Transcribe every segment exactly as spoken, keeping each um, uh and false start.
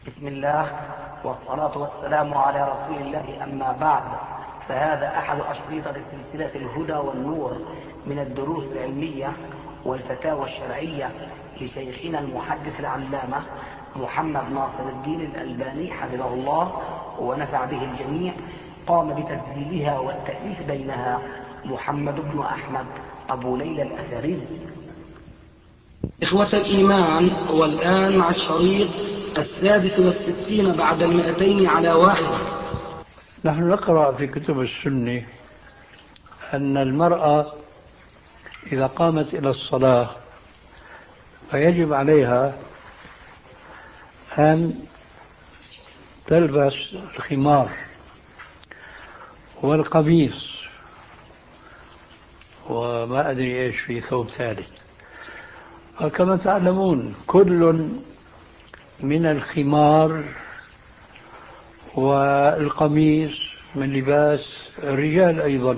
بسم الله والصلاة والسلام على رسول الله، أما بعد، فهذا أحد أشرطة سلسلة الهدى والنور من الدروس العلمية والفتاوى الشرعية لشيخنا المحدث العلامة محمد ناصر الدين الألباني حفظه الله ونفع به الجميع. قام بتسجيلها والتأليف بينها محمد بن أحمد أبو ليلى الأثري. إخوة الإيمان، والآن مع الشريط السادس والستين بعد المئتين على واحد. نحن نقرأ في كتب السنة أن المرأة إذا قامت إلى الصلاة فيجب عليها أن تلبس الخمار والقميص، وما أدري إيش في ثوب ثالث. وكما تعلمون كل من الخمار والقميص من لباس الرجال أيضا،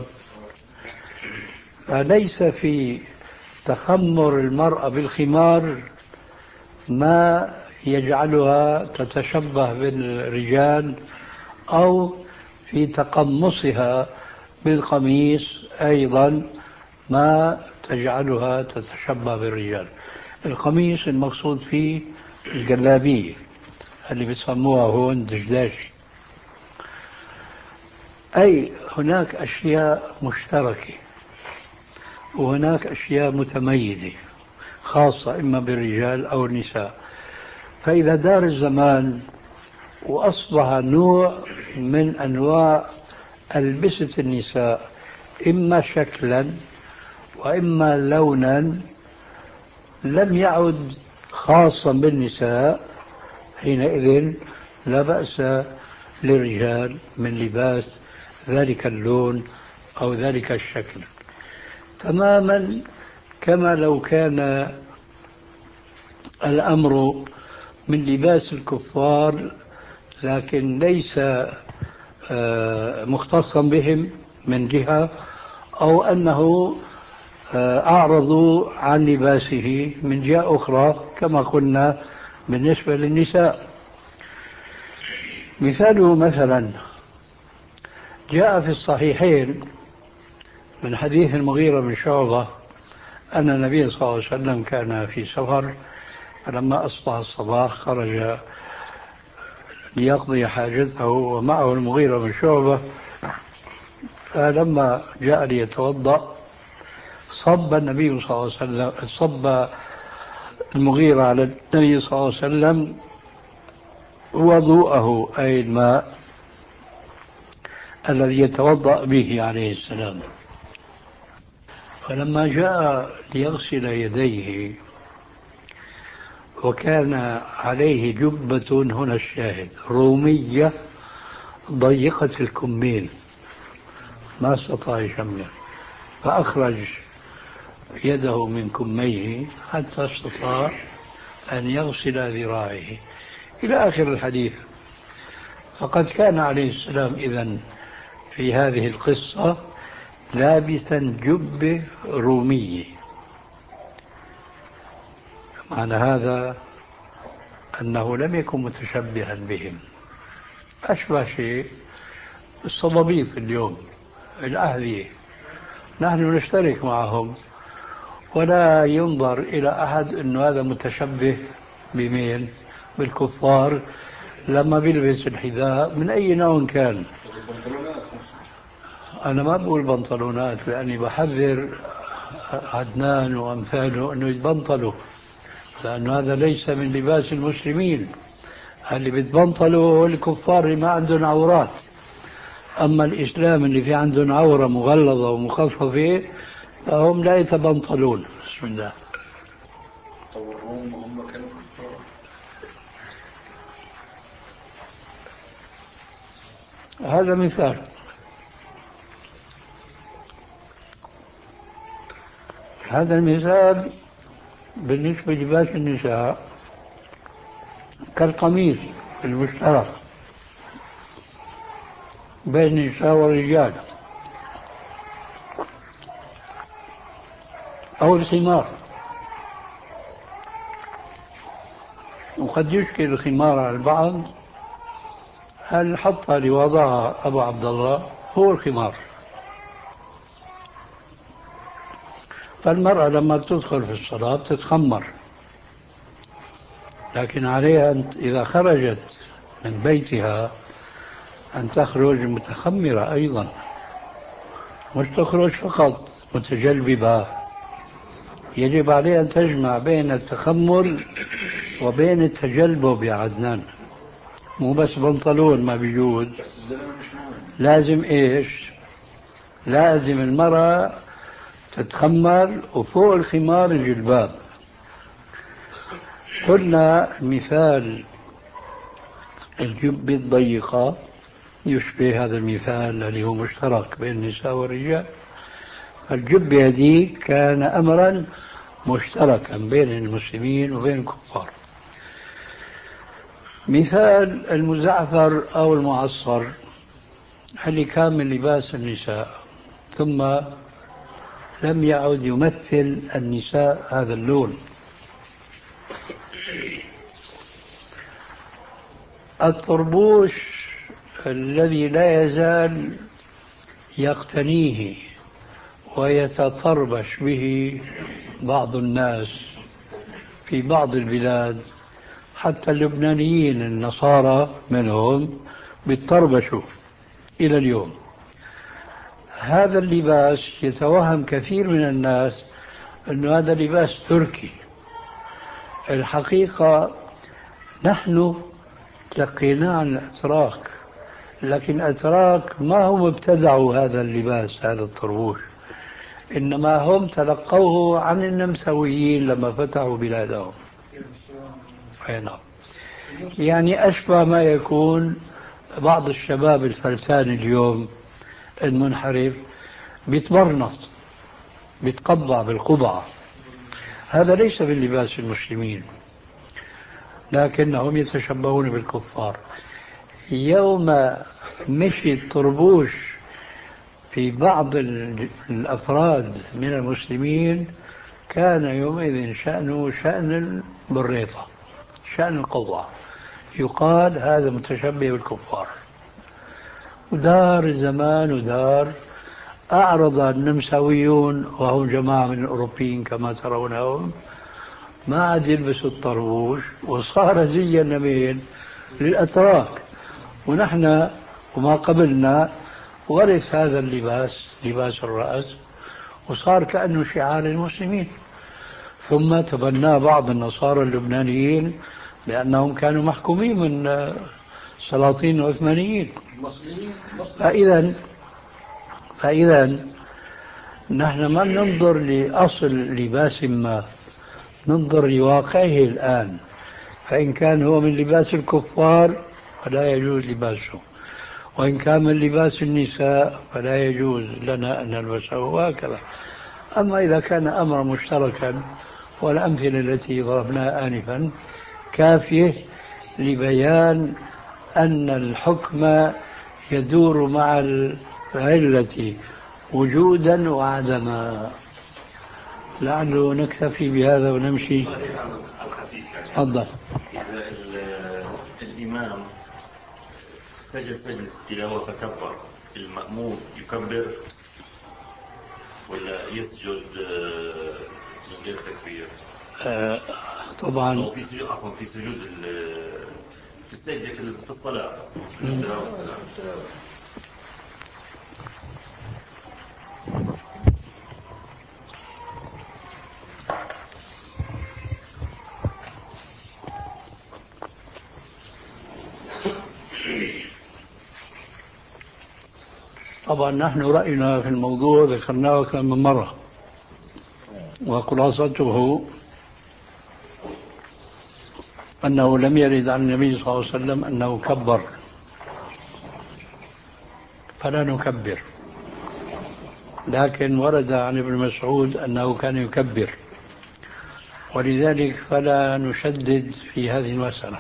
فليس في تخمر المرأة بالخمار ما يجعلها تتشبه بالرجال، أو في تقمصها بالقميص أيضا ما تجعلها تتشبه بالرجال. القميص المقصود فيه الجلابية اللي بيسموها هون دشداشي. أي هناك أشياء مشتركة وهناك أشياء متميزة خاصة إما بالرجال أو النساء. فإذا دار الزمان وأصبح نوع من أنواع ألبسة النساء إما شكلا وإما لونا لم يعد خاصا بالنساء، حينئذ لا بأس للرجال من لباس ذلك اللون أو ذلك الشكل، تماما كما لو كان الأمر من لباس الكفار لكن ليس مختصا بهم من جهة، أو أنه أعرضوا عن لباسه من جهة أخرى كما قلنا بالنسبة للنساء. مثاله مثلا جاء في الصحيحين من حديث المغيرة بن شعبة أن النبي صلى الله عليه وسلم كان في سفر، فلما أصبح الصباح خرج ليقضي حاجته ومعه المغيرة بن شعبة، فلما جاء ليتوضأ صب النبي صلى الله عليه وسلم صب المغيرة على النبي صلى الله عليه وسلم وضوءه، أي الماء الذي يتوضأ به عليه السلام. فلما جاء ليغسل يديه وكان عليه جبة، هنا الشاهد، رومية ضيقة الكمين ما استطاع يشمل، فأخرج يده من كميه حتى استطاع أن يغسل ذراعه إلى آخر الحديث. فقد كان عليه السلام إذن في هذه القصة لابسا جبة رومية. معنى هذا أنه لم يكن متشبها بهم، أشبه شيء الصبابيط اليوم الأهلية، نحن نشترك معهم ولا ينظر إلى أحد أنه هذا متشبه بمين؟ بالكفار لما بيلبس الحذاء من أي نوع كان. أنا ما بقول بنطلونات لأني بحذر عدنان وأمثاله أنه يتبنطلوا، لأن هذا ليس من لباس المسلمين. اللي بيتبنطلوا هو الكفار اللي ما عندهم عورات، أما الإسلام اللي في عندهم عورة مغلظة ومخففة فهم لا يتبنطلون. بسم الله. هم كانوا كفار. هذا مثال. هذا المثال بالنسبة لباس النساء كالقميص المشترك بين النساء والرجال، أو الخمار. وقد يشكل الخمار على البعض، هل حطها لوضعها أبو عبد الله هو الخمار. فالمرأة لما بتدخل في الصلاة بتتخمر، لكن عليها أن إذا خرجت من بيتها أن تخرج متخمرة أيضا، مش تخرج فقط متجلببة. يجب عليها أن تجمع بين التخمر وبين التجلبب يا عدنان، مو بس بنطلون ما بيجوز، لازم إيش؟ لازم المرأة تتخمر وفوق الخمار الجلباب. قلنا مثال الجبة الضيقة يشبه هذا المثال الذي هو مشترك بين النساء والرجال. الجبة هذه كان أمرا مشتركا بين المسلمين وبين الكفار. مثال المزعفر أو المعصر اللي كان من لباس النساء، ثم لم يعد يمثل النساء هذا اللون. الطربوش الذي لا يزال يقتنيه ويتطربش به بعض الناس في بعض البلاد، حتى اللبنانيين النصارى منهم بيتطربشوا إلى اليوم. هذا اللباس يتوهم كثير من الناس أنه هذا لباس تركي. الحقيقة نحن تلقيناه عن الأتراك، لكن الأتراك ما هم ابتدعوا هذا اللباس، هذا الطربوش، إنما هم تلقوه عن النمساويين لما فتحوا بلادهم. نعم. يعني أشبه ما يكون بعض الشباب الفلسان اليوم المنحرف بيتبرنط بيتقبع بالقبعة. هذا ليس من لباس المسلمين، لكنهم يتشبهون بالكفار. يوم مشي الطربوش في بعض الأفراد من المسلمين كان يومئذ شأنه شأن البريطة، شأن القوة، يقال هذا متشبه بالكفار. ودار زمان ودار أعرض النمساويون وهم جماعة من الأوروبيين كما ترونهم، ما عاد يلبسوا الطربوش وصار زي النميل للأتراك. ونحن وما قبلنا ورث هذا اللباس، لباس الرأس، وصار كأنه شعار المسلمين. ثم تبناه بعض النصارى اللبنانيين لأنهم كانوا محكومين من السلاطين العثمانيين. فإذا فإذا نحن ما ننظر لأصل لباس ما، ننظر لواقعه الآن. فإن كان هو من لباس الكفار فلا يجوز لباسه، وإن كان من لباس النساء فلا يجوز لنا أن نلبسه، وهكذا. أما إذا كان أمرا مشتركا، والأمثلة التي ضربناها آنفا كافية لبيان أن الحكم يدور مع العلة وجودا وعدما. لعله نكتفي بهذا ونمشي. تفضل. إذا الإمام سجد سجد التلاوة فكبر، المأموم يكبر ولا يسجد من غير تكبير؟ آه طبعا. أو في عفوا في سجود في السجدة في الصلاة في التلاوة والسلام. طبعا نحن رأينا في الموضوع ذكرناه كم من مرة، وخلاصته أنه لم يرد عن النبي صلى الله عليه وسلم أنه كبر، فلا نكبر. لكن ورد عن ابن مسعود أنه كان يكبر، ولذلك فلا نشدد في هذه المسألة.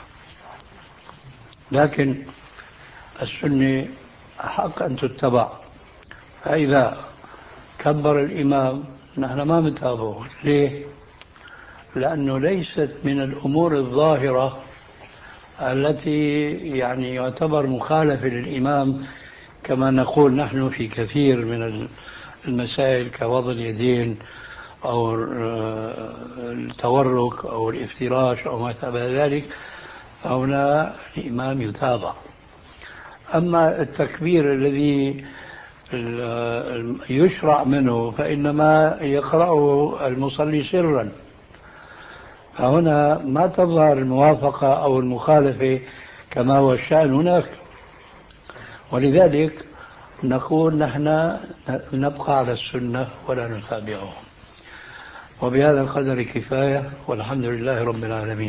لكن السنة حق أن تتبع، فإذا كبر الإمام نحن ما نتابعه. ليه؟ لأنه ليست من الأمور الظاهرة التي يعني يعتبر مخالفة للإمام كما نقول نحن في كثير من المسائل كوضع اليدين أو التورك أو الافتراش أو ما شابه ذلك، فهنا الإمام يتابع. أما التكبير الذي يشرع منه فإنما يقرأه المصلي سرا، فهنا ما تظهر الموافقة أو المخالفة كما هو الشأن هناك. ولذلك نقول نحن نبقى على السنة ولا نتابعه. وبهذا القدر كفاية، والحمد لله رب العالمين.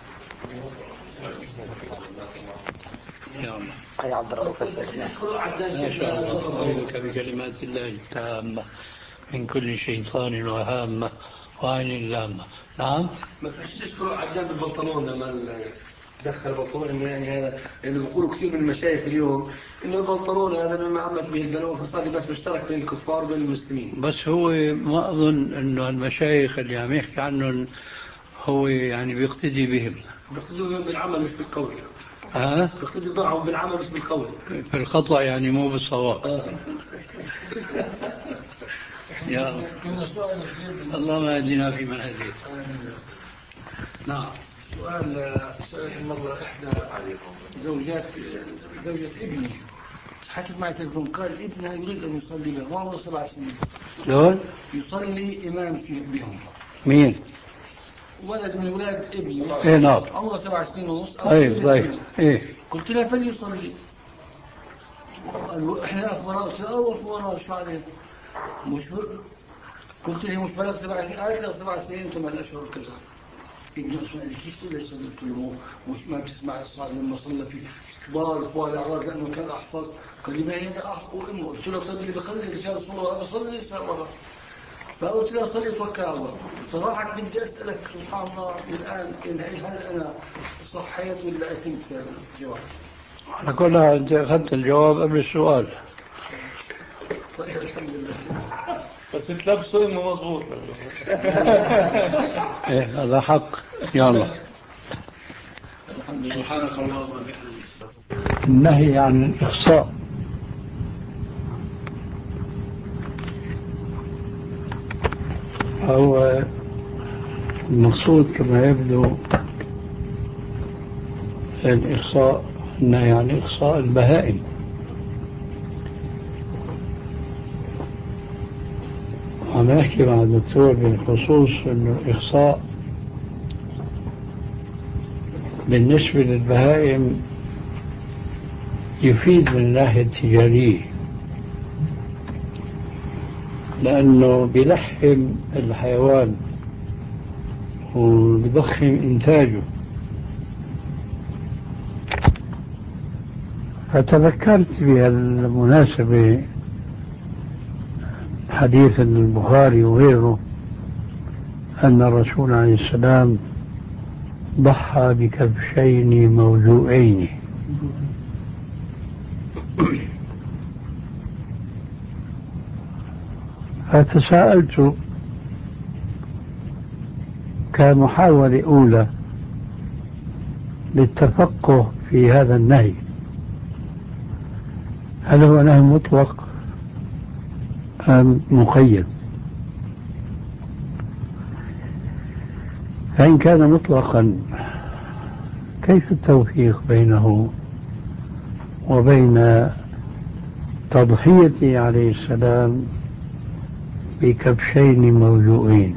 يا الله أي عبد الرؤوف ما شاء الله. أعوذك بكلمات الله التامة من كل شيطان وهامة وعين لامة. نعم. ما فيش تشكروا عدان بالبنطلون لما دخل البنطلون، انه يعني هذا اللي بيقولوا كثير من المشايخ اليوم انه البنطلون هذا مما عمت به البنون، فصار بس مشترك بين الكفار وبين المسلمين. بس هو ما اظن انه المشايخ اللي عم يحكي عنهم هو يعني بيقتدي بهم. بيقتدي بهم بالعمل مش بالقول. ها؟ بيقتدي معهم بالعمل مش بالقول. في الخطأ يعني مو بالصواب. آه. يا الله ما يهدينا في من هديت. نعم. سؤال سألت مرة إحدى زوجات زوجة ابني، حكت معي تلفون، قال ابنها يريد أن يصلي بهم وعمره سبع سنين. شلون؟ يصلي إمام بهم. مين؟ ولد من ولاد ابني. ايه نعم. عمره سبع سنين ونص. طيب طيب. ايه. قلت لها فليصلي. قالوا احنا أفوراء. قلت لها أو أفوراء شو عليه؟ مش قلت لها مش بلغ سبع سنين. قالت لها سبع سنين ثمان أشهر كذا. كيف تقول ليش قلت له مش ما بتسمع الصلاة لما صلى في كبار كبار الأعراض لأنه كان أحفظ. قال لي ما هي أنا أحفظ وأمه. قلت له طيب اللي بخلي رجال صلاة بصلي ليش ورا؟ فقلت له صلي توكل على الله. بصراحة بدي أسألك سبحان الله الآن هل أنا صحيت ولا أثمت في هذا الجواب؟ على كل حال أنت أخذت الجواب قبل السؤال. طيب الحمد لله. بس انت لابسه انه مضبوط. ايه هذا حق. يلا. الحمد لله. سبحانك اللهم وبحمدك. النهي عن الإخصاء هو المقصود كما يبدو الإخصاء، النهي عن إخصاء البهائم. عم أحكي مع الدكتور بالخصوص أنه الإخصاء بالنسبة للبهائم يفيد من الناحية التجارية، لأنه بيلحم الحيوان وبيضخم إنتاجه. فتذكرت بهالمناسبة حديث البخاري وغيره أن الرسول عليه السلام ضحى بكبشين موجوعين. فتساءلت كمحاولة أولى للتفقه في هذا النهي، هل هو نهي مطلق أم مقيد؟ فإن كان مطلقا كيف التوفيق بينه وبين تضحيته عليه السلام بكبشين موجوعين؟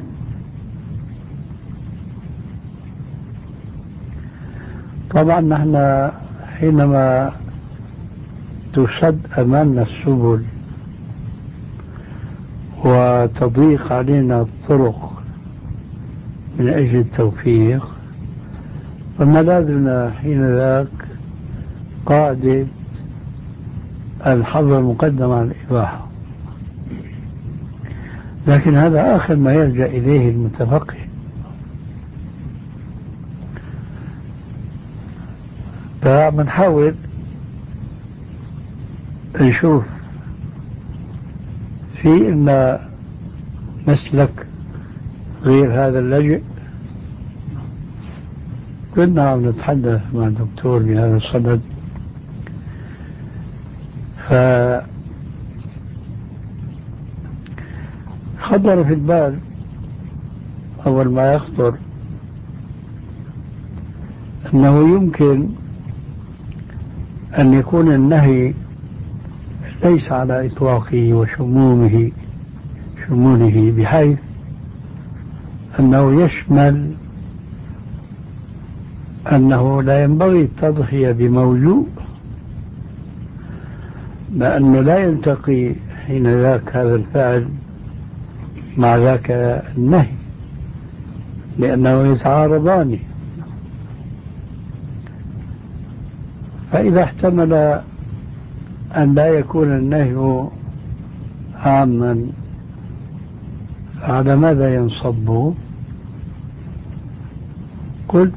طبعا نحن حينما تسد أمامنا السبل وتضيق علينا الطرق من أجل التوفيق، فملاذنا حين ذاك قاعدة الحظر مقدم على الإباحة. لكن هذا آخر ما يلجأ إليه المتفقه. فبنحاول نشوف في إما مسلك غير هذا اللجئ كنا عم نتحدث مع الدكتور بهذا الصدد، ف خطر في البال أول ما يخطر أنه يمكن أن يكون النهي ليس على إطلاقه وشمومه شموله، بحيث أنه يشمل أنه لا ينبغي التضحية بموجوع، لأنه لا يلتقي حين ذاك هذا الفعل مع ذاك النهي، لأنه يتعارضان. فإذا احتمل أن لا يكون النهي عاما، على ماذا ينصب؟ قلت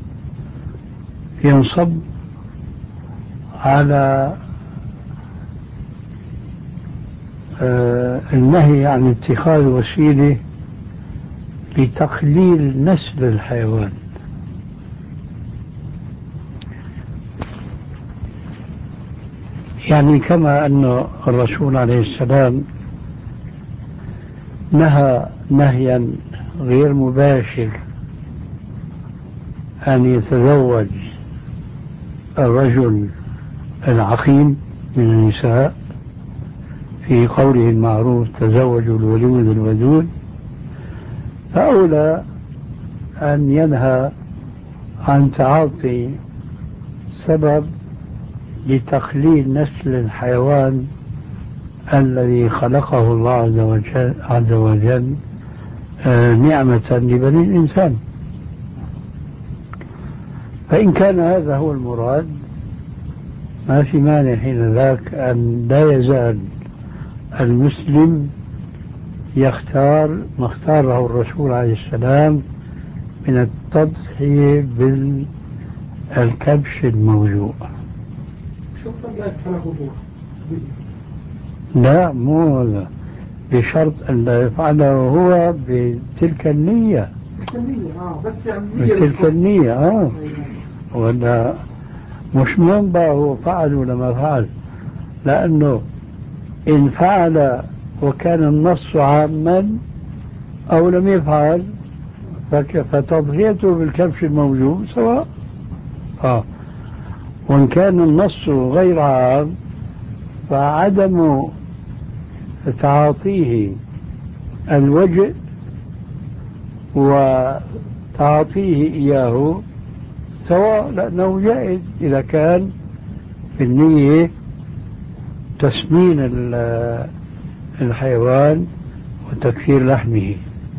ينصب على آه النهي عن اتخاذ وسيلة لتقليل نسل الحيوان. يعني كما أن الرسول عليه السلام نهى نهيا غير مباشر أن يتزوج الرجل العقيم من النساء في قوله المعروف تزوجوا الولود الودود، فأولى أن ينهى عن تعاطي سبب لتقليل نسل الحيوان الذي خلقه الله عز وجل, عز وجل آه نعمة لبني الإنسان. فإن كان هذا هو المراد ما في مانع حين ذاك أن لا يزال المسلم يختار ما اختاره الرسول عليه السلام من التضحية بالكبش الموجوع. لا، مو هذا بشرط أن لا يفعله هو بتلك النية، بتلك النية آه. ولا مش منبع هو فعل ولا ما فعل، لأنه إن فعل وكان النص عاما أو لم يفعل فتضحيته بالكبش الموجود سواء. آه. وإن كان النص غير عام فعدم تعاطيه الوجه وتعاطيه إياه سواء، لأنه جائز إذا كان في النية تسمين الحيوان وتكثير لحمه.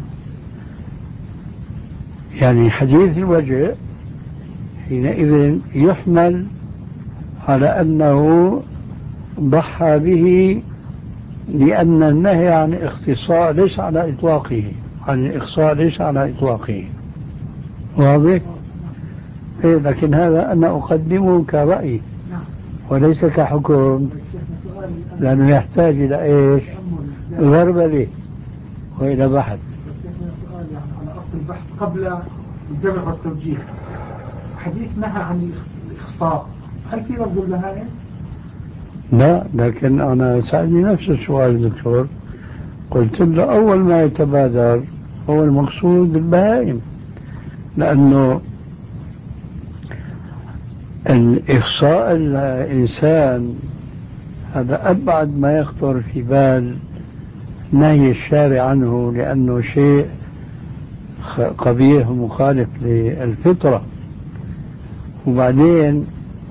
يعني حديث الوجه حينئذ يحمل على أنه ضحى به لأن النهي عن اختصاء ليس على إطلاقه، عن الإخصاء ليس على إطلاقه. واضح؟ إيه، لكن هذا أنا أقدمه كرأي وليس كحكم، لأنه يحتاج إلى إيش؟ غربلة وإلى بحث. على أصل البحث قبل الجمع والتوجيه، حديث نهى عن الإخصاء، هل في لفظ البهائم؟ لا، لكن أنا سألني نفس السؤال دكتور، قلت له أول ما يتبادر هو المقصود بالبهائم، لأنه الإخصاء الإنسان هذا أبعد ما يخطر في بال نهي الشارع عنه، لأنه شيء قبيح ومخالف للفطرة. وبعدين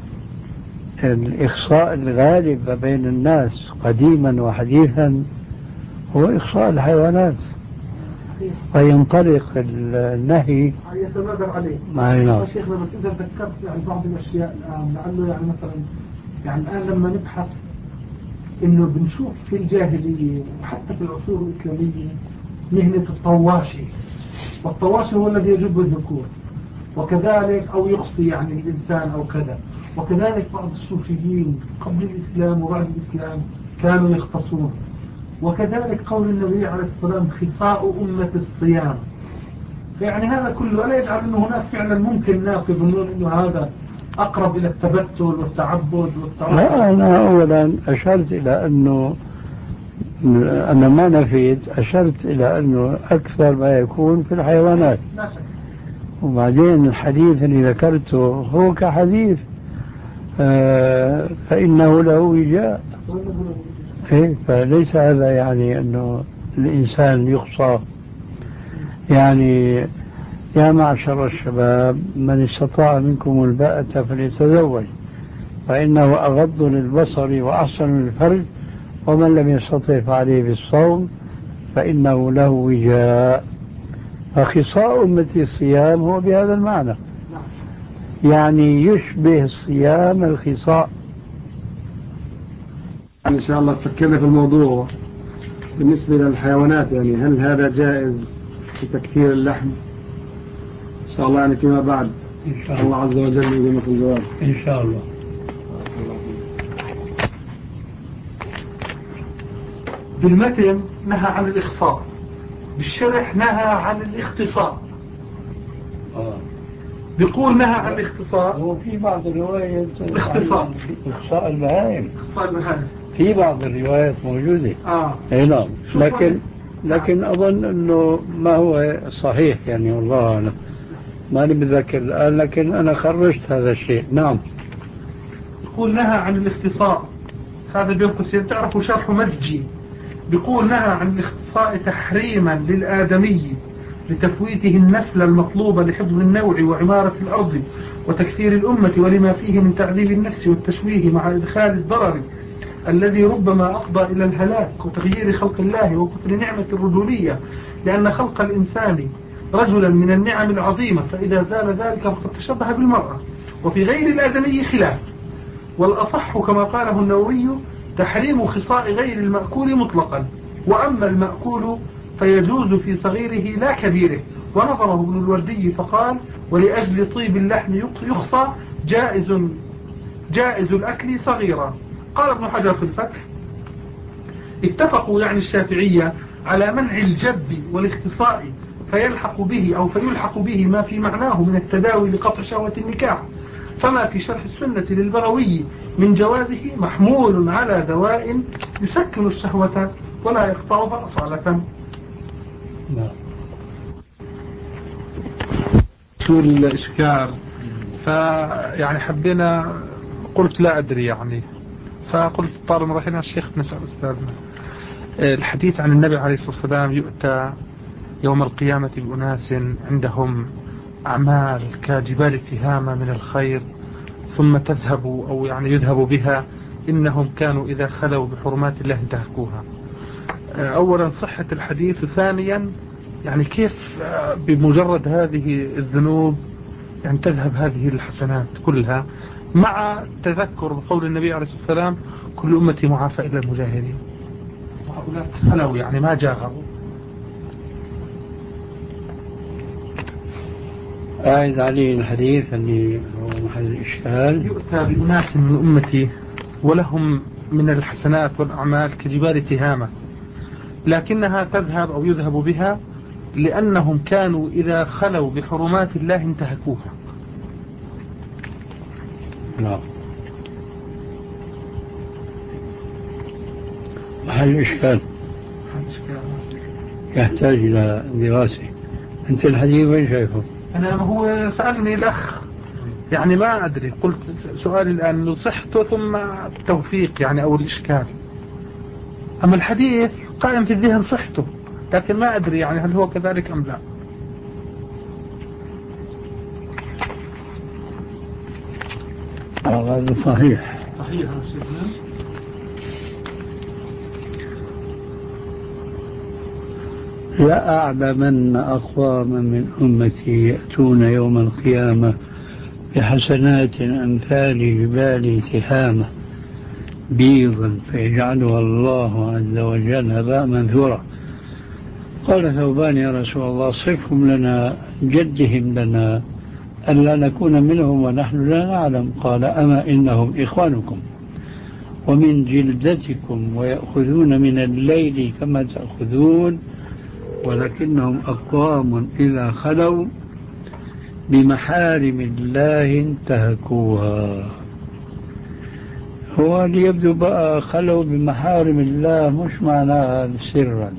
الإخصاء الغالب بين الناس قديما وحديثا هو إخصاء الحيوانات، فينطلق النهي يتبادر عليه. معنا شيخنا بس إذا ذكرت يعني بعض الأشياء الآن، لعله يعني مثلا يعني الآن لما نبحث إنه بنشوف في الجاهلية وحتى في العصور الإسلامية مهنة الطواشي، والطواشي هو الذي يجب الذكور، وكذلك أو يخصي يعني الإنسان أو كذا، وكذلك بعض الصوفيين قبل الإسلام وبعد الإسلام كانوا يختصون، وكذلك قول النبي عليه الصلاة والسلام خصاء أمة الصيام، يعني هذا كله ألا يجعل أنه هناك فعلا ممكن ناس يظنون أنه هذا أقرب إلى التبتل والتعبد والتعبد؟ لا، أنا أولا أشرت إلى أنه أنا ما نفيت، أشرت إلى أنه أكثر ما يكون في الحيوانات. وبعدين الحديث اللي ذكرته هو كحديث آه فإنه له وجاء، إيه، فليس هذا يعني أنه الإنسان يخصى. يعني يا معشر الشباب من استطاع منكم الباءة فليتزوج فإنه أغض للبصر وأحسن للفرج ومن لم يستطع فعليه بالصوم فإنه له وجاء. فخصاء أمتي الصيام هو بهذا المعنى، يعني يشبه الصيام الخصاء. إن شاء الله فكرنا في الموضوع بالنسبة للحيوانات، يعني هل هذا جائز في تكثير اللحم؟ إن شاء الله يعني فيما بعد إن شاء الله عز وجل يقيمك الجواب إن شاء الله. بالمتن نهى عن الإخصاء، بالشرح نهى عن الاختصاء. آه. بيقول نهى عن الاختصاء، هو في بعض الروايات الاختصاء، إخصاء البهائم، اختصاء البهائم في بعض الروايات موجودة. آه. اي نعم، لكن لكن أظن أنه ما هو صحيح يعني، والله أعلم، ماني بذكر الآن، لكن أنا خرجت هذا الشيء. نعم. يقول نهى عن الاختصاء، هذا بين قوسين تعرفوا شرح مزجي، بيقول نهى عن الاختصاء تحريما للآدمي لتفويته النسل المطلوب لحفظ النوع وعمارة الأرض وتكثير الأمة ولما فيه من تعذيب النفس والتشويه مع إدخال الضرر الذي ربما أفضى إلى الهلاك وتغيير خلق الله وكفر نعمة الرجولية، لأن خلق الإنسان رجلا من النعم العظيمة، فإذا زال ذلك فقد تشبه بالمرأة، وفي غير الآدمي خلاف. والأصح كما قاله النووي تحريم خصاء غير المأكول مطلقا، وأما المأكول فيجوز في صغيره لا كبيره. ونظره ابن الوردي فقال ولأجل طيب اللحم يخصى جائز جائز الأكل صغيرا. قال ابن حجر في الفتح اتفقوا يعني الشافعية على منع الجب والاختصاء فيلحق به أو فيلحق به ما في معناه من التداوي لقطع شهوة النكاح، فما في شرح السنة للبغوي من جوازه محمول على دواء يسكن الشهوة ولا يقطعها أصالة. شو الإشكال؟ فيعني حبينا، قلت لا أدري يعني، فقلت طالما رحنا الشيخ نسأل أستاذنا. الحديث عن النبي عليه الصلاة والسلام يؤتى يوم القيامة بأناس عندهم أعمال كجبال تهامة من الخير ثم تذهب أو يعني يذهب بها، إنهم كانوا إذا خلوا بحرمات الله انتهكوها. أولا صحة الحديث، وثانيا يعني كيف بمجرد هذه الذنوب يعني تذهب هذه الحسنات كلها، مع تذكر قول النبي عليه الصلاة والسلام كل أمتي معافى إلا المجاهرين، وهؤلاء خلوا يعني ما جاهروا. أعد عليه الحديث اللي هو محل الإشكال. يؤتى بأناس من أمتي ولهم من الحسنات والأعمال كجبال تهامة، لكنها تذهب أو يذهب بها لأنهم كانوا إذا خلوا بحرمات الله انتهكوها. نعم. محل الإشكال يحتاج إلى دراسة. أنت الحديث وين شايفه؟ أنا هو سألني الأخ يعني ما أدري، قلت سؤالي الآن صحته ثم التوفيق يعني أو الإشكال. أما الحديث قائم في الذهن صحته، لكن ما أدري يعني هل هو كذلك أم لا. هذا صحيح صحيح. لا أعلمن أقواما من أمتي يأتون يوم القيامة بحسنات أمثال جبال تهامة بيضا فيجعلها الله عز وجل هباء منثورا. قال ثوبان يا رسول الله صفهم لنا جدهم لنا ألا نكون منهم ونحن لا نعلم. قال أما إنهم إخوانكم ومن جلدتكم ويأخذون من الليل كما تأخذون ولكنهم أقوام إذا خلوا بمحارم الله انتهكوها. هو اللي يبدو بقى خلوا بمحارم الله مش معناها سرا،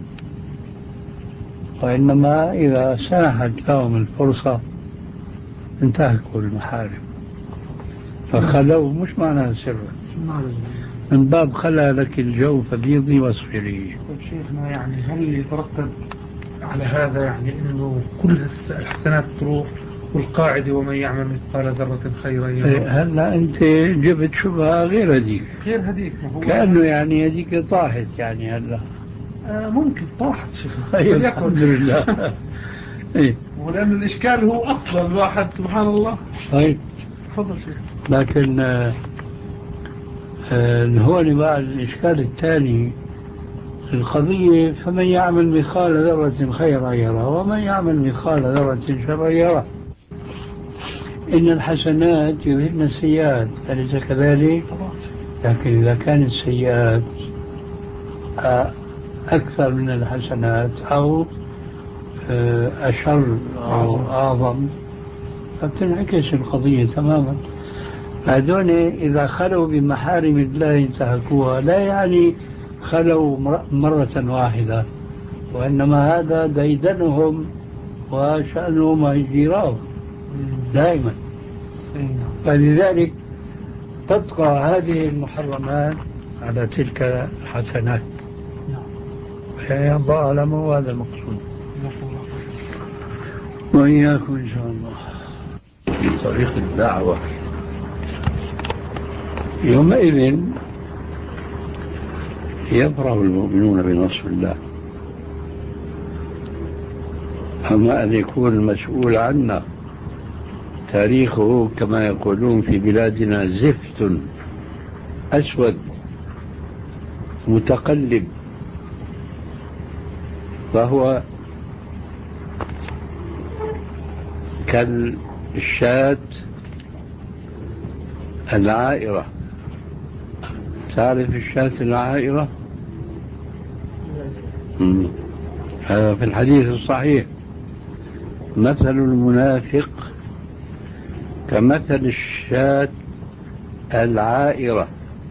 وإنما إذا سنحت لهم الفرصة انتهكوا المحارم، فخلوا مش معناها سرا، من باب خلا لك الجو فبيضي واصفري. شيخنا يعني هل يترتب على هذا يعني انه كل الحسنات تروح، والقاعدة ومن يعمل مثقال ذرة خيرا يره؟ هلا انت جبت شبهة غير هذيك، غير هذيك كأنه يعني هذيك طاحت يعني هلا. آه ممكن طاحت شيخنا. طيب الحمد لله. إيه؟ ولأن الإشكال هو أصلا الواحد سبحان الله. طيب تفضل شيخ. لكن آه آه هون بقى الإشكال الثاني القضية، فمن يعمل مثقال ذرة خيرا يرى ومن يعمل مثقال ذرة شرا يرى. إن الحسنات يذهبن السيئات، أليس كذلك؟ لكن إذا كانت السيئات أكثر من الحسنات أو أشر أو أعظم فبتنعكس القضية تماما. هذول إذا خلوا بمحارم الله انتهكوها لا يعني خلوا مرة واحدة، وإنما هذا ديدنهم وشأنهم هجيراه دائما. فلذلك تطغى هذه المحرمات على تلك الحسنات. الله أعلم، وهذا المقصود. وإياكم إن شاء الله. في طريق الدعوة يومئذ يفرح المؤمنون بنصر الله، أما أن يكون المسؤول عنا تاريخه كما يقولون في بلادنا زفت أسود متقلب، فهو كالشاة العائرة. تعرف الشاة العائرة؟ هذا في الحديث الصحيح: مثل المنافق كمثل الشاة العائرة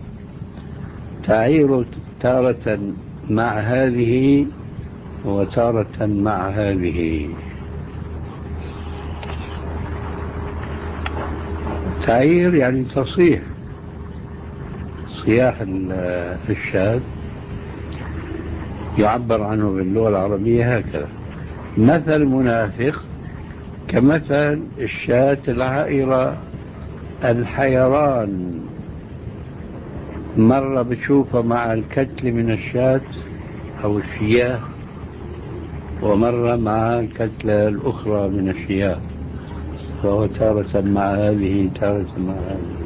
تعير تارة مع هذه وتارة مع هذه. تعير يعني تصيح، صياح الشاة يعبر عنه باللغة العربية هكذا: مثل المنافق كمثل الشاة العائرة الحيران، مرة بتشوفه مع الكتل من الشاة أو الشياه، ومرة مع الكتلة الأخرى من الشياه، فهو تارة مع هذه تارة مع هذه.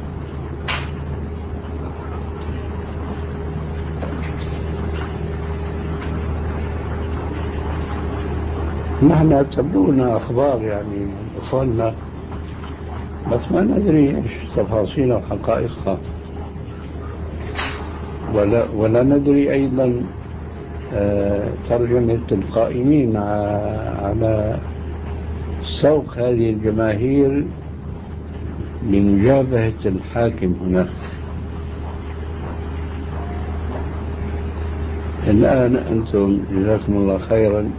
نحن تبدونا أخبار يعني أخواننا، بس ما ندري إيش تفاصيل وحقائقها، ولا, ولا ندري أيضا ترجمة القائمين على سوق هذه الجماهير لمجابهة الحاكم هناك. الآن أنتم جزاكم الله خيرا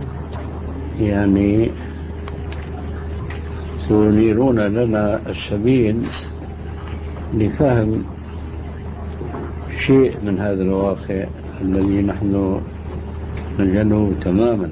يعني تنيرون لنا السبيل لفهم شيء من هذا الواقع الذي نحن نجهله تماما.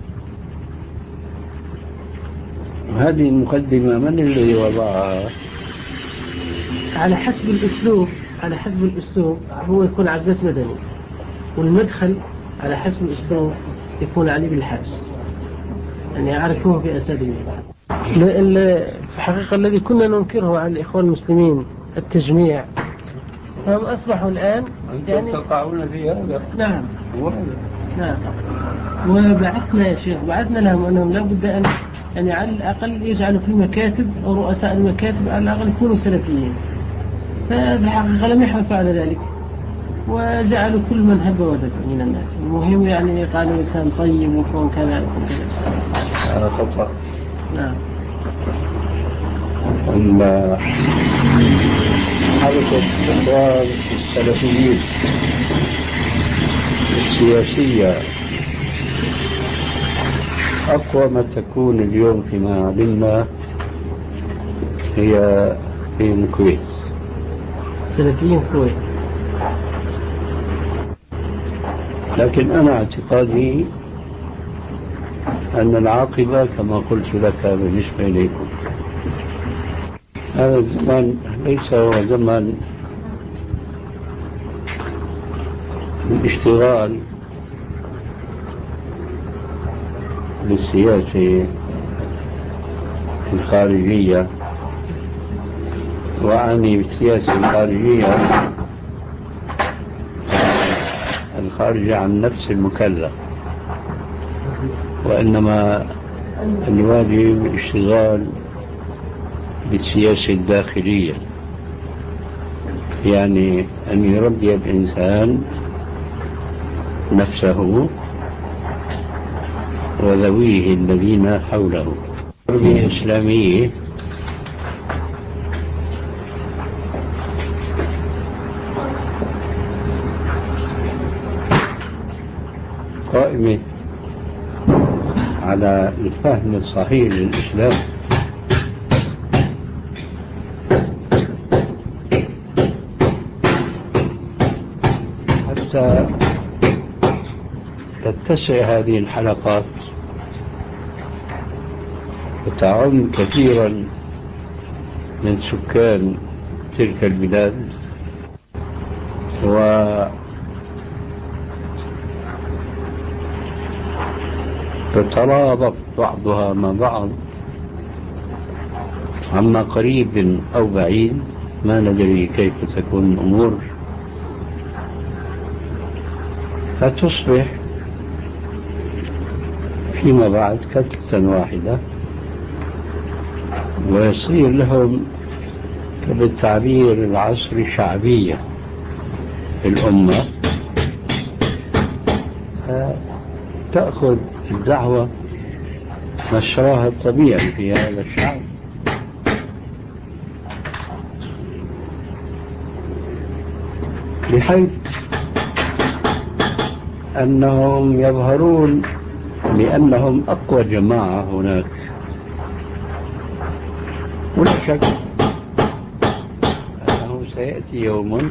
هذه المقدمة من الذي وضعها؟ على حسب الأسلوب، على حسب الأسلوب هو يكون عباس مدني، والمدخل على حسب الأسلوب يكون علي بالحاج، يعني يعرفوه في أساليبه. في الحقيقة الذي كنا ننكره على الإخوان المسلمين التجميع، فهم أصبحوا الآن يعني تقعون في هذا. نعم نعم. وبعثنا يا شيخ، بعثنا لهم أنهم لا بد أن يعني على الأقل يجعلوا في المكاتب أو رؤساء المكاتب على الأقل يكونوا سلفيين، فبالحقيقة لم يحرصوا على ذلك. وجعلوا كل من هب ودب من الناس. المهم يعني قالوا إنسان طيب وكون كذا وكون كذا. هذا خطأ. نعم. أما حركة إخوان السلفيين السياسية أقوى ما تكون اليوم فيما علمنا هي في الكويت. السلفيين في الكويت. لكن أنا اعتقادي أن العاقبة كما قلت لك بالنسبة إليكم. هذا الزمان ليس هو زمن الاشتغال بالسياسة الخارجية، وأعني بالسياسة الخارجية الخارجة عن نفس المكلف، وإنما الواجب الاشتغال بالسياسة الداخلية، يعني أن يربي الإنسان نفسه وذويه الذين حوله تربية إسلامية قائمة على الفهم الصحيح للإسلام، حتى تتسع هذه الحلقات وتعم كثيرا من سكان تلك البلاد، وتترابط بعضها مع بعض عما قريب أو بعيد، ما ندري كيف تكون الأمور، فتصبح فيما بعد كتلة واحدة، ويصير لهم بالتعبير العصري شعبية في الأمة، تأخذ الدعوة مسراها الطبيعي في هذا الشعب، بحيث أنهم يظهرون لأنهم أقوى جماعة هناك. ولا شك أنه سيأتي يوم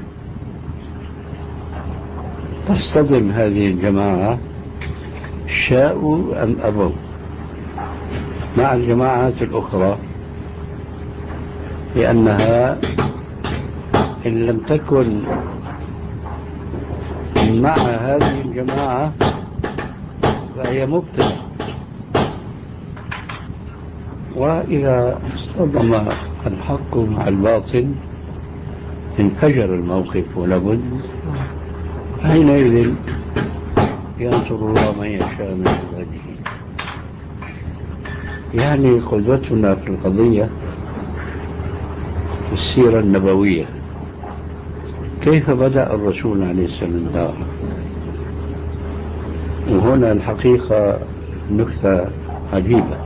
تصطدم هذه الجماعة شاءوا أم أبوا مع الجماعات الأخرى، لأنها إن لم تكن مع هذه الجماعة فهي مبتدعة، وإذا اصطدم الحق مع الباطل انفجر الموقف، ولابد حينئذ ينصر الله من يشاء من عباده. يعني قدوتنا في القضية في السيرة النبوية، كيف بدأ الرسول عليه السلام دعوة. وهنا الحقيقة نكتة عجيبة،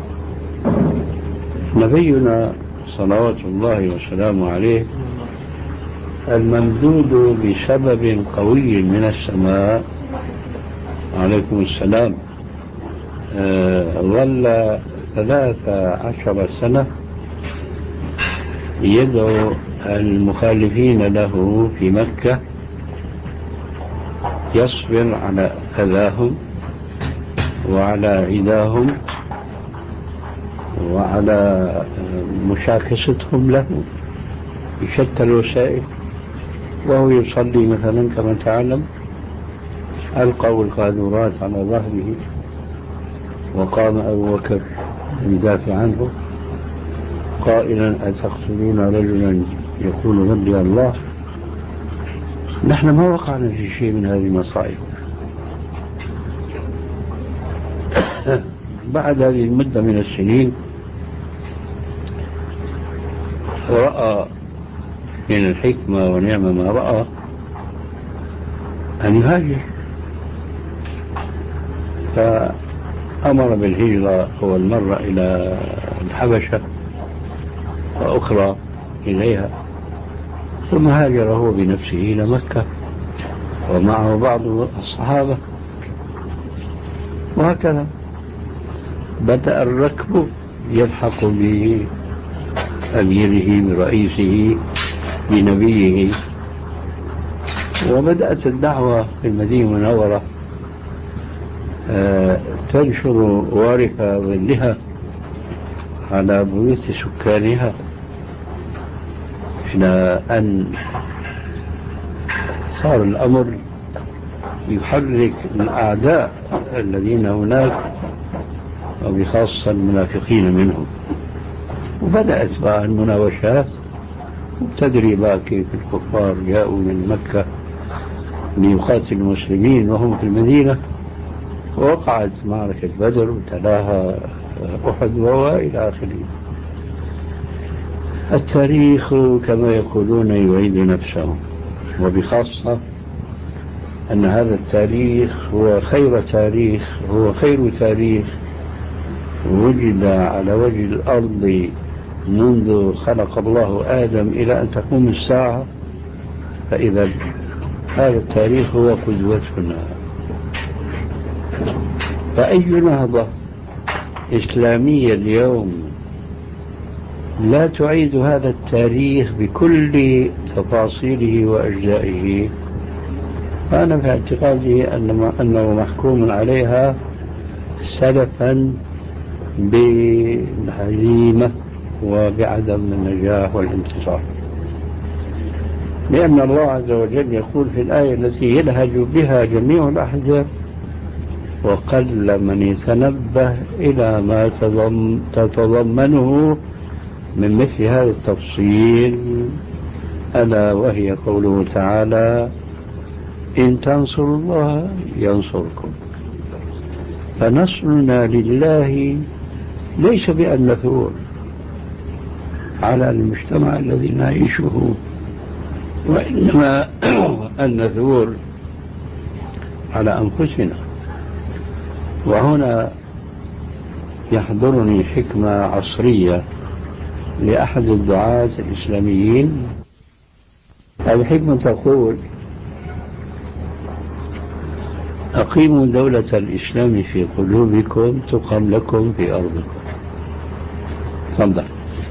نبينا صلوات الله وسلامه عليه الممدود بسبب قوي من السماء عليكم السلام آه ظل ثلاثة عشر سنة يدعو المخالفين له في مكة، يصبر على أذاهم وعلى عداهم وعلى مشاكستهم له بشتى الوسائل، وهو يصلي مثلا كما تعلم ألقوا القاذورات على ظهره، وقام أبو بكر يدافع عنه قائلا أتقتلون رجلا يقول ربي الله. نحن ما وقعنا في شيء من هذه المصائب. بعد هذه المدة من السنين رأى من الحكمة ونعم ما رأى أن يهاجر، فأمر بالهجرة أول مرة إلى الحبشة وأخرى إليها، ثم هاجر هو بنفسه إلى مكة ومعه بعض الصحابة، وهكذا بدأ الركب يلحق بأميره برئيسه بنبيه، وبدأت الدعوة في المدينة المنورة تنشر وارف ظلها على بيوت سكانها، إلى أن صار الأمر يحرك الأعداء الذين هناك وبخاصة المنافقين منهم، وبدأت بقى المناوشات، وتدري بقى كيف الكفار جاءوا من مكة ليقاتلوا المسلمين وهم في المدينة، ووقعت معركة بدر وتلاها أحد وإلى آخره. التاريخ كما يقولون يعيد نفسه، وبخاصة أن هذا التاريخ هو خير تاريخ هو خير تاريخ وجد على وجه الأرض منذ خلق الله آدم إلى أن تقوم الساعة، فإذا هذا التاريخ هو قدوتنا. فأي نهضة إسلامية اليوم لا تعيد هذا التاريخ بكل تفاصيله وأجزائه، فأنا في اعتقادي أنه محكوم عليها سلفا بالهزيمة وبعدم النجاح والانتصار، لأن الله عز وجل يقول في الآية التي يلهج بها جميع الأحزاب: وقل من يتنبه إلى ما تتضمنه من مثل هذا التفصيل، ألا وهي قوله تعالى: إن تنصروا الله ينصركم. فنصرنا لله ليس بأن نثور على المجتمع الذي نعيشه، وإنما أن نثور على أنفسنا. وهنا يحضرني حكمة عصرية لأحد الدعاة الإسلاميين. هذه حكمة تقول: أقيموا دولة الإسلام في قلوبكم تقم لكم في أرضكم. تفضل.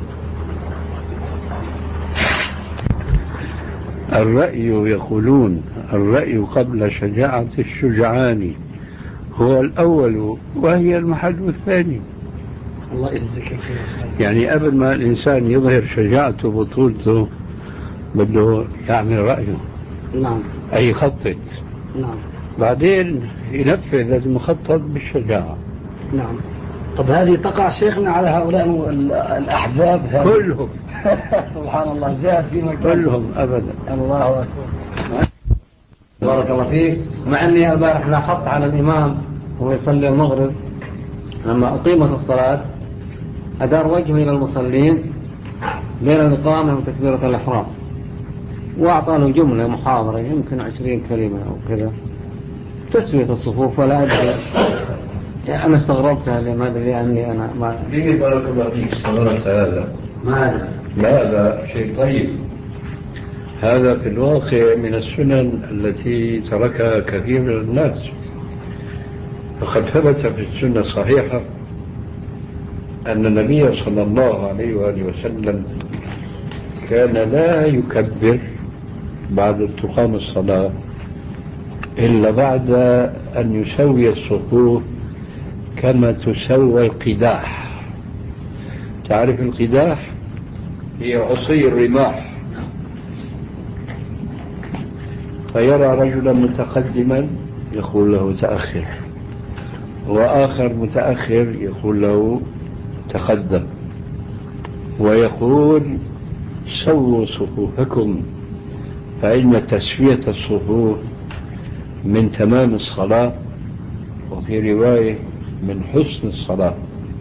الرأي يقولون الرأي قبل شجاعة الشجعان هو الأول وهي المحل الثاني. الله يجزيك. يعني قبل ما الإنسان يظهر شجاعته وبطولته بده يعمل رأيه. نعم. أي يخطط. نعم. بعدين ينفذ المخطط بالشجاعة. نعم. طب هذه تقع شيخنا على هؤلاء الأحزاب هذه كلهم. سبحان الله، جاءت في مكان كلهم أبدا. الله أكبر. بارك الله فيك. مع أني البارح لاحظت على الإمام وهو يصلي المغرب لما أقيمت الصلاة أدار وجهه إلى المصلين بين الإقامة وتكبيرة الإحرام، وأعطى له جملة محاضرة يمكن عشرين كلمة أو كذا تسوية الصفوف. ولا أدري يعني أنا استغربتها لما أدري أني أنا ما ليه بارك الله فيك استغربت هذا؟ ما لا هذا شيء طيب. هذا في الواقع من السنن التي تركها كثير من الناس، فقد ثبت في السنة الصحيحة أن النبي صلى الله عليه وآله وسلم كان لا يكبر بعد تقام الصلاة إلا بعد أن يسوي الصفوف كما تسوى القداح. تعرف القداح؟ هي عصي الرماح. فيرى رجلا متقدما يقول له تأخر، وآخر متأخر يقول له تقدم، ويقول سووا صفوفكم فإن تسوية الصفوف من تمام الصلاة، وفي رواية من حسن الصلاة.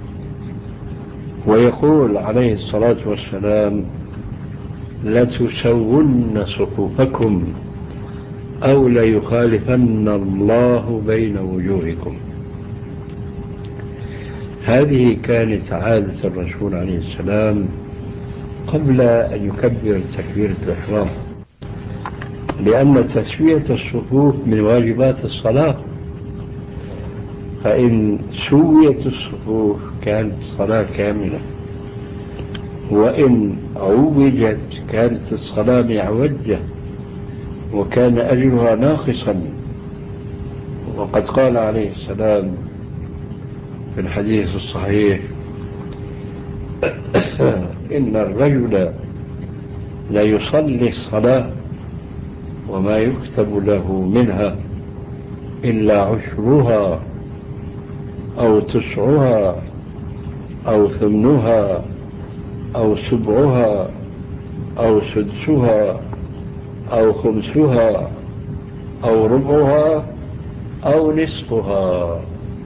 ويقول عليه الصلاة والسلام: لا تسون صفوفكم أو ليخالفن الله بين وجوهكم. هذه كانت عادة الرسول عليه السلام قبل أن يكبر تكبيرة الإحرام، لأن تسوية الصفوف من واجبات الصلاة، فإن سويت الصفوف كانت الصلاة كاملة، وإن عوجت كانت الصلاة معوجة وكان أجرها ناقصا. وقد قال عليه السلام في الحديث الصحيح: إن الرجل لا يصلي الصلاة وما يكتب له منها إلا عشرها أو تسعها أو ثمنها أو سبعها أو سدسها أو خمسها أو ربعها أو نصفها.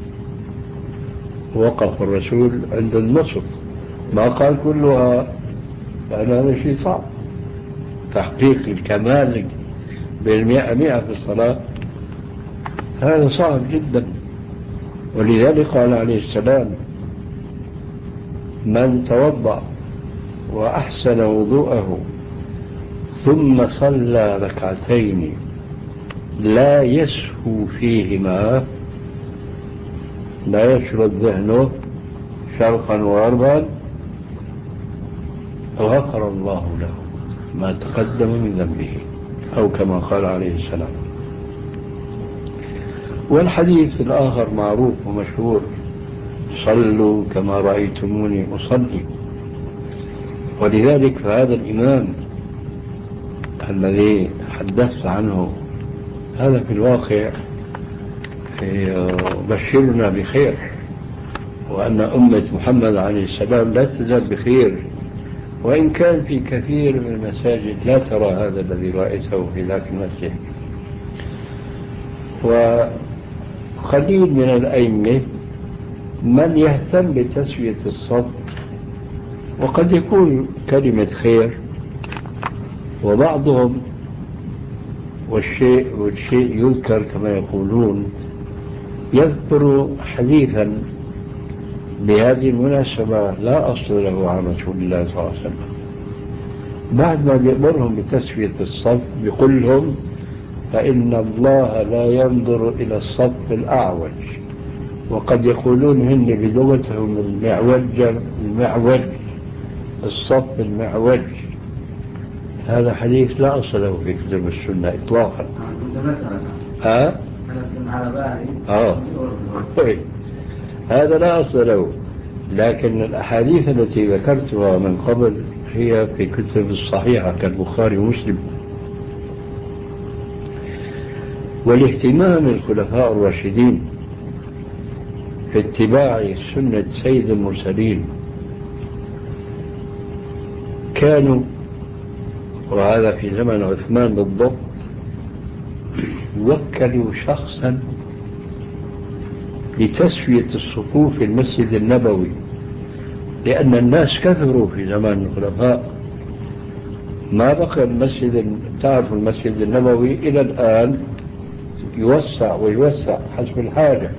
وقف الرسول عند النصف، ما قال كلها، لأن هذا شيء صعب، تحقيق الكمال بالمئة مئة في الصلاة هذا صعب جدا. ولذلك قال عليه السلام: من توضأ وأحسن وضوءه ثم صلى ركعتين لا يسهو فيهما، لا يشرد ذهنه شرقا وغربا، غفر الله له ما تقدم من ذنبه، أو كما قال عليه السلام. والحديث الآخر معروف ومشهور: صلوا كما رأيتموني أصلي. ولذلك فهذا الإمام الذي حدثت عنه هذا في الواقع يبشرنا بخير، وأن أمة محمد عليه السلام لا تزال بخير، وإن كان في كثير من المساجد لا ترى هذا الذي رأيته في ذاك المسجد. وقليل من الأئمة من يهتم بتسوية الصف، وقد يكون كلمة خير، وبعضهم والشيء والشيء يذكر كما يقولون يذكر حديثا بهذه المناسبة لا أصل له عن رسول الله صلى الله عليه وسلم، بعد ما بيأمرهم بتسوية الصف بيقول لهم: فإن الله لا ينظر إلى الصف الأعوج. وقد يقولون هن بلغتهم المعوج المعوج الصف المعوج. هذا حديث لا أصل له في كتب السنة إطلاقا. ها؟ آه. هذا لا أصل له، لكن الأحاديث التي ذكرتها من قبل هي في كتب الصحيحة كالبخاري ومسلم. والاهتمام الخلفاء الراشدين في اتباع سنة سيد المرسلين كانوا، وهذا في زمن عثمان بالضبط، وكلوا شخصا لتسوية الصفوف في المسجد النبوي، لأن الناس كثروا في زمن الخلفاء، ما بقى المسجد، تعرف المسجد النبوي إلى الآن يوسع ويوسع حسب الحاجة.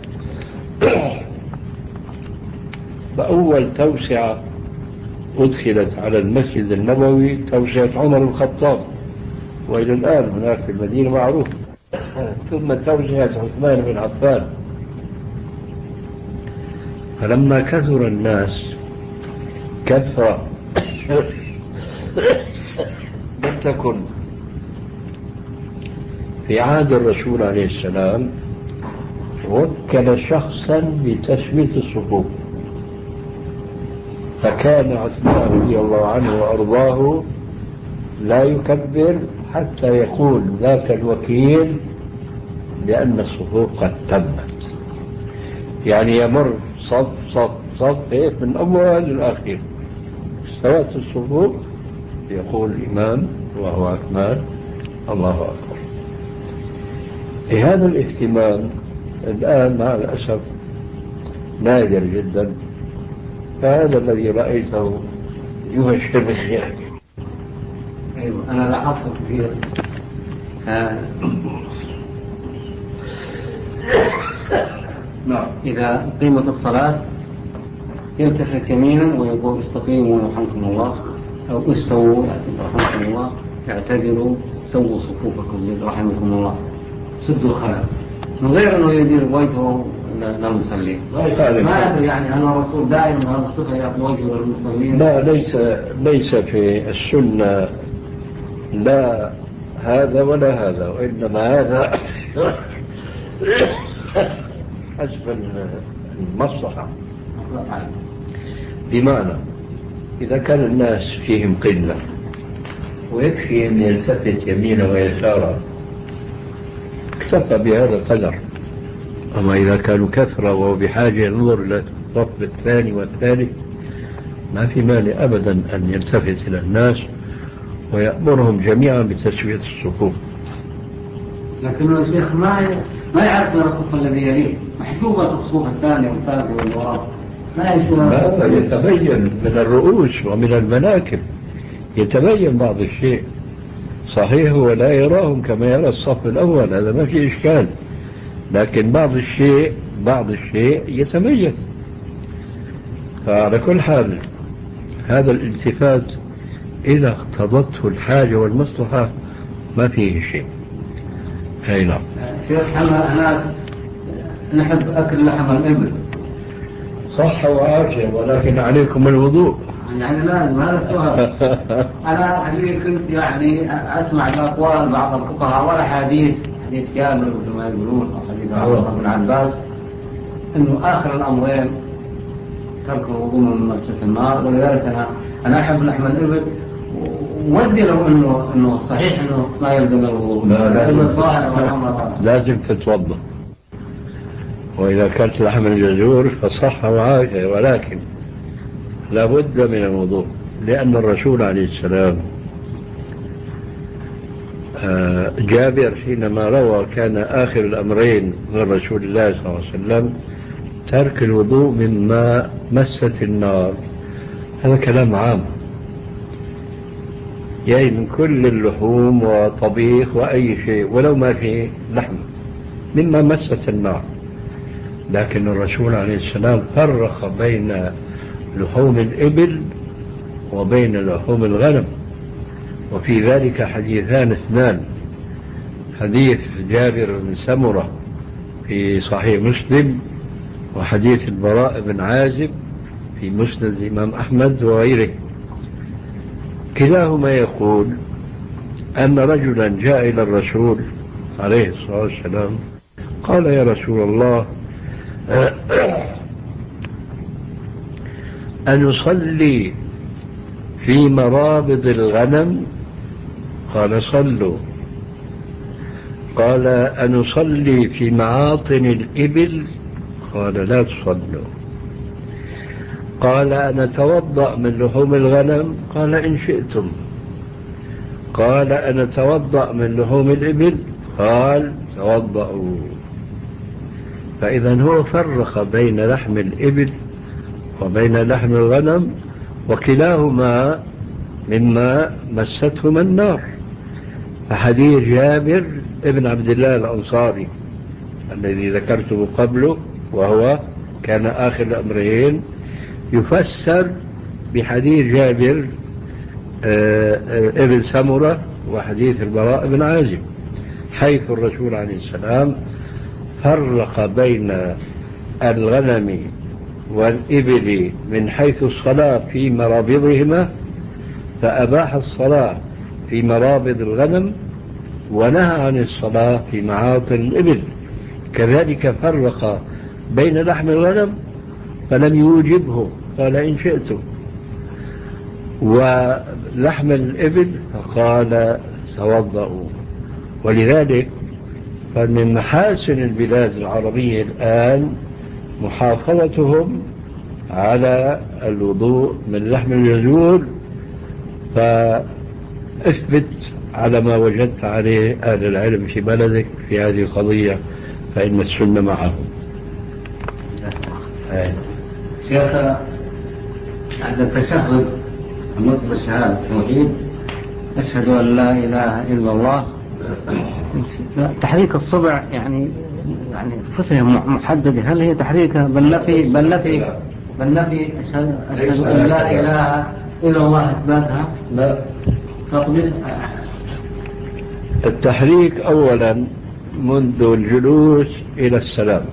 فأول توسعة أدخلت على المسجد النبوي توسعة عمر بن الخطاب، وإلى الآن هناك في المدينة معروف. ثم توسعة عثمان بن عفان. فلما كثر الناس كثرة لم تكن في عهد الرسول عليه السلام، وكل شخصا بتسوية الصفوف، فكان عثمان رضي الله عنه وأرضاه لا يكبر حتى يقول ذاك الوكيل بأن الصفوف قد تمت، يعني يمر صف صف صف هيك من أول للآخر، استوت الصفوف، يقول الإمام وهو عثمان: الله أكبر. هذا الاهتمام الآن مع الأسف نادر جدا، فهذا الذي رأيته يبشر بالخير. أيوة، أنا لاحظت كثير نعم. إذا قيمة الصلاة يلتفت يمينا ويقول استقيموا يرحمكم الله، أو استووا يرحمكم الله، اعتدلوا، سووا صفوفكم رحمكم الله، سدوا الخلل، من غير أنه يدير وجهه للمصلين. ما أدري يعني هل الرسول دائما هذا الصفة يعطي وجهه للمصلين؟ لا، ليس ليس في السنة لا هذا ولا هذا، وإنما هذا حسب المصلحة. بمعنى إذا كان الناس فيهم قلة ويكفي أن يلتفت يمينا ويسارا اكتفى بهذا القدر. أما إذا كانوا كثرة وهو بحاجة ينظر للصف الثاني والثالث ما في مانع أبدا أن يلتفت إلى الناس ويأمرهم جميعا بتسوية الصفوف. لكن الشيخ ما ما يعرف من الصف الذي يليه، محجوبة الصفوف الثانية والثالثة والوراء، ما يشوف. لا، يتبين من الرؤوس ومن المناكب، يتبين بعض الشيء. صحيح ولا يراهم كما يرى الصف الأول، هذا ما في إشكال، لكن بعض الشيء بعض الشيء يتميز. فعلى كل حال هذا الالتفات إذا اقتضته الحاجة والمصلحة ما فيه شيء. أي نعم. شيخ أنا نحب أكل لحم الإبل. صح وعافية، ولكن عليكم الوضوء. يعني لازم، هذا السؤال. أنا حقيقة كنت يعني أسمع الأقوال بعض الفقهاء والأحاديث، حديث جابر مثل ما يقولون أو حديث عبد الله بن عباس، إنه آخر الأمرين ترك الوضوء من مسة النار، ولذلك أنا أنا أحب لحم الإبل، ودي لو إنه إنه صحيح إنه ما يلزم الوضوء. لا لازم, لازم تتوضأ، وإذا كانت لحم الجزور فصح وعافية، ولكن لا بد من الوضوء، لأن الرسول عليه السلام جابر حينما روى كان آخر الأمرين من رسول الله صلى الله عليه وسلم ترك الوضوء مما مست النار. هذا كلام عام، يعني من كل اللحوم وطبيخ وأي شيء ولو ما فيه لحم مما مست النار. لكن الرسول عليه السلام فرق بين لحوم الإبل وبين لحوم الغنم، وفي ذلك حديثان اثنان: حديث جابر بن سمرة في صحيح مسلم، وحديث البراء بن عازب في مسند الإمام أحمد وغيره. كلاهما يقول أن رجلا جاء إلى الرسول عليه الصلاة والسلام قال: يا رسول الله، أنصلي في مرابض الغنم؟ قال: صلوا. قال: أنصلي في معاطن الإبل؟ قال: لا تصلوا. قال: أنتوضأ من لحوم الغنم؟ قال: إن شئتم. قال: أنتوضأ من لحوم الإبل؟ قال: توضأوا. فإذا هو فرق بين لحم الإبل وبين لحم الغنم، وكلاهما مما مستهما النار. فحديث جابر ابن عبد الله الأنصاري الذي ذكرته قبله وهو كان آخر الأمرين يفسر بحديث جابر ابن سمرة وحديث البراء بن عازب، حيث الرسول عليه السلام فرق بين الغنم والإبل من حيث الصلاة في مرابضهما، فأباح الصلاة في مرابض الغنم ونهى عن الصلاة في معاطن الإبل. كذلك فرق بين لحم الغنم فلم يوجبه، قال: إن شئتم، ولحم الإبل فقال: توضأوا. ولذلك فمن محاسن البلاد العربية الآن محافظتهم على الوضوء من لحم الجزور، فاثبت على ما وجدت عليه أهل العلم في بلدك في هذه القضية، فإن السنة معهم. شيخ، عند التشهد النطق بالشهادة التوحيد أشهد أن لا إله إلا الله، تحريك الصبع يعني يعني صفة محددة، هل هي تحريك بل نفي بل نفي بل نفي أشهد أشهد أن لا إله إلا الله إثباتها؟ لا. تطبيق التحريك أولا منذ الجلوس إلى السلام،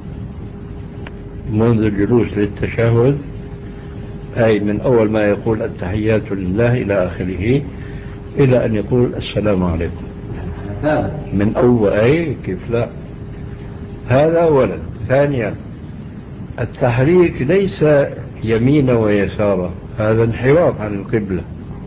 منذ الجلوس للتشهد، أي من أول ما يقول التحيات لله إلى آخره إلى أن يقول السلام عليكم، من أول أي كيف لا. هذا أولا. ثانيا التحريك ليس يمين ويسارا، هذا انحراف عن القبلة.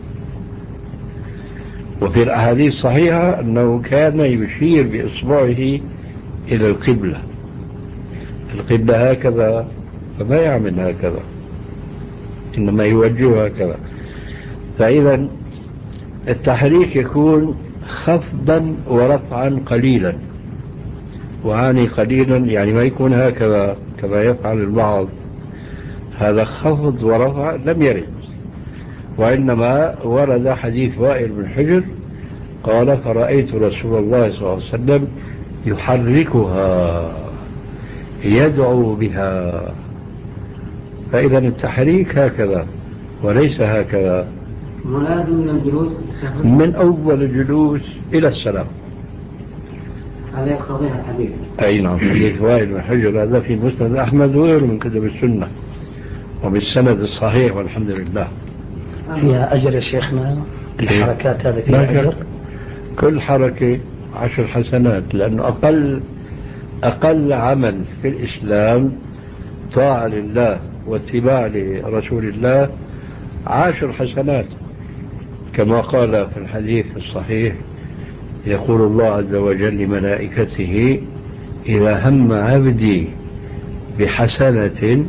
وفي الأحاديث الصحيحة أنه كان يشير بإصبعه إلى القبلة، القبلة هكذا، فما يعمل هكذا، إنما يوجه هكذا. فإذا التحريك يكون خفضا ورفعا قليلا، وعاني قليلا يعني ما يكون هكذا كما يفعل البعض، هذا خفض ورفع لم يرد، وإنما ورد حديث وائل بن حجر قال فرأيت رسول الله صلى الله عليه وسلم يحركها يدعو بها. فإذا التحريك هكذا وليس هكذا، ملازم من الجلوس من أول الجلوس إلى السلام. هذا يقتضيها الحديث. أي نعم، حديث وائل بن حجر هذا في مسند أحمد وغيره من كتب السنة وبالسند الصحيح والحمد لله. فيها أجر يا شيخنا الحركات هذه فيها أجر؟ كل حركة عشر حسنات، لأنه أقل أقل عمل في الإسلام طاعة لله واتباع لرسول الله عشر حسنات، كما قال في الحديث الصحيح يقول الله عز وجل لملائكته إذا هم عبدي بحسنة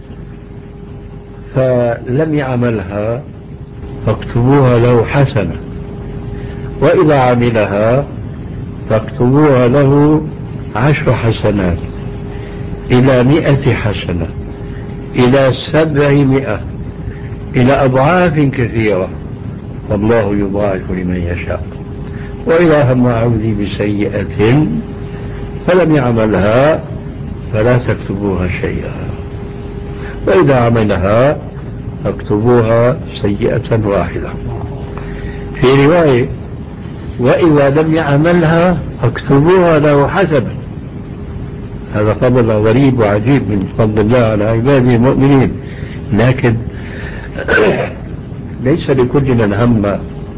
فلم يعملها فاكتبوها له حسنة، وإذا عملها فاكتبوها له عشر حسنات إلى مئة حسنة إلى سبعمائة إلى أضعاف كثيرة، والله يضاعف لمن يشاء. وإذا هم عبدي بسيئة فلم يعملها فلا تكتبوها شيئا، وإذا عملها فاكتبوها سيئة واحدة. في رواية وإذا لم يعملها فاكتبوها له حسنة. هذا فضل غريب وعجيب من فضل الله على عباده المؤمنين، لكن ليس لكل من هم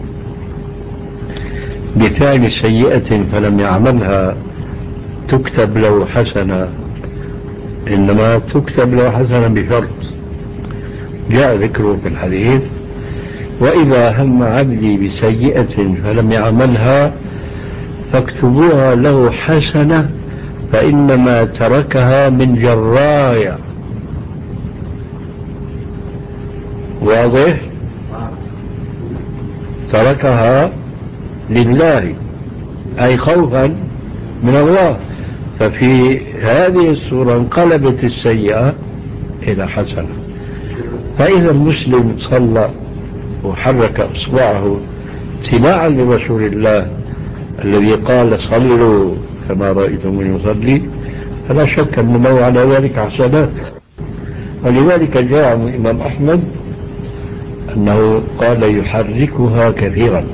بفعل سيئة فلم يعملها تكتب له حسنة، إنما تكتب له حسنة بشرط جاء ذكره في الحديث وإذا هم عبدي بسيئة فلم يعملها فاكتبوها له حسنة فإنما تركها من جرايا. واضح؟ تركها لله أي خوفا من الله، ففي هذه الصورة انقلبت السيئة إلى حسنة. فإذا المسلم صلى وحرك إصبعه اتباعا لرسول الله الذي قال صلوا كما رأيتموني يصلي، فلا شك أن له على ذلك حسنات. ولذلك جاء من الإمام أحمد أنه قال يحركها كثيرا.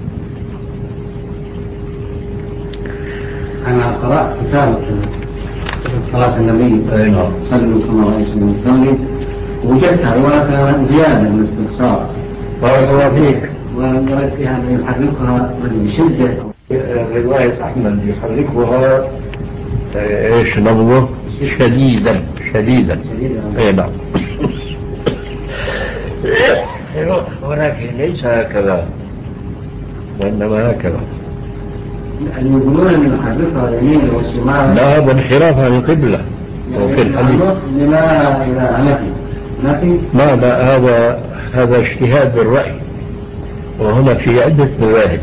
أنا قرأت كتاب صفة صلاة النبي صلوا كما رأيتم يصلي، وجدتها ولكن زيادة من الاستفسار. بارك الله فيك. ورأيت فيها أن يحركها بشدة. رواية أحمد يحركها إيش لفظه؟ شديدا شديدا. إيه نعم. ولكن ليس هكذا، وإنما هكذا. اللي يقولون أن يحركها يمين والشمال لا، هذا انحراف عن القبلة. وفي الحديث لما إلى نفي نفي ما لا، هذا هذا اجتهاد بالرأي، وهنا في عدة مذاهب،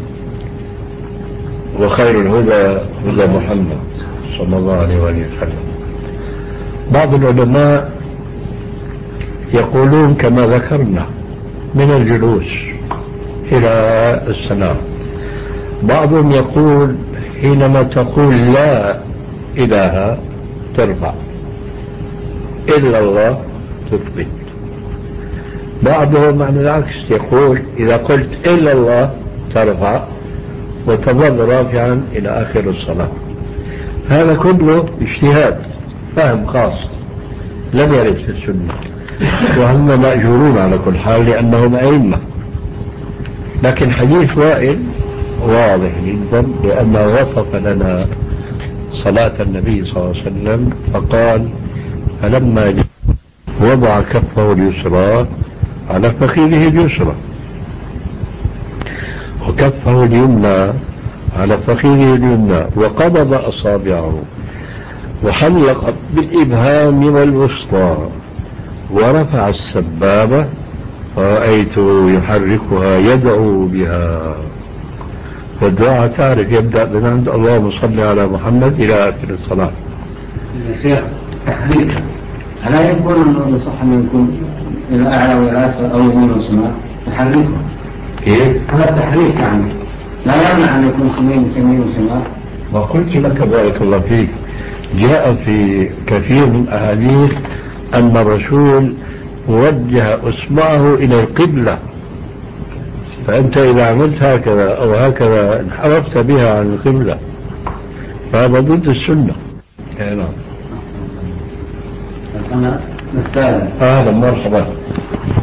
وخير الهدى هدى محمد صلى الله عليه وآله وسلم. بعض العلماء يقولون كما ذكرنا من الجلوس إلى السلام، بعضهم يقول حينما تقول لا إله ترفع، إلا الله تثبت. بعضهم عن العكس يقول إذا قلت إلا الله ترفع وتظل رافعا إلى آخر الصلاة. هذا كله اجتهاد فهم خاص لم يرد في السنة، وهم مأجورون على كل حال لأنهم أئمة. لكن حديث وائل واضح جدا لأنه وصف لنا صلاة النبي صلى الله عليه وسلم فقال فلما وضع كفه اليسرى على فخذه اليسرى وكفه اليمنى على فخذه اليمنى وقبض أصابعه وحلق بالإبهام والوسطى ورفع السبابة فرأيته يحركها يدعو بها. والدعاء تعرف يبدأ من عند اللهم صل على محمد إلى آخر الصلاة. يا شيخ تحريك ألا يكون أنه يصح أن يكون إلى أعلى وإلى أسفل أو يمين وشمال تحركه؟ كيف؟ هذا التحريك يعني لا يمنع أن يكون يمين يمين وشمال. وقلت لك بارك الله فيك جاء في كثير من الأحاديث أن الرسول وجه أصبعه إلى القبلة، فأنت إذا عملت هكذا أو هكذا انحرفت بها عن القبلة، فهذا ضد السنة. نعم. أنا نستاذن. أهلا مرحبا.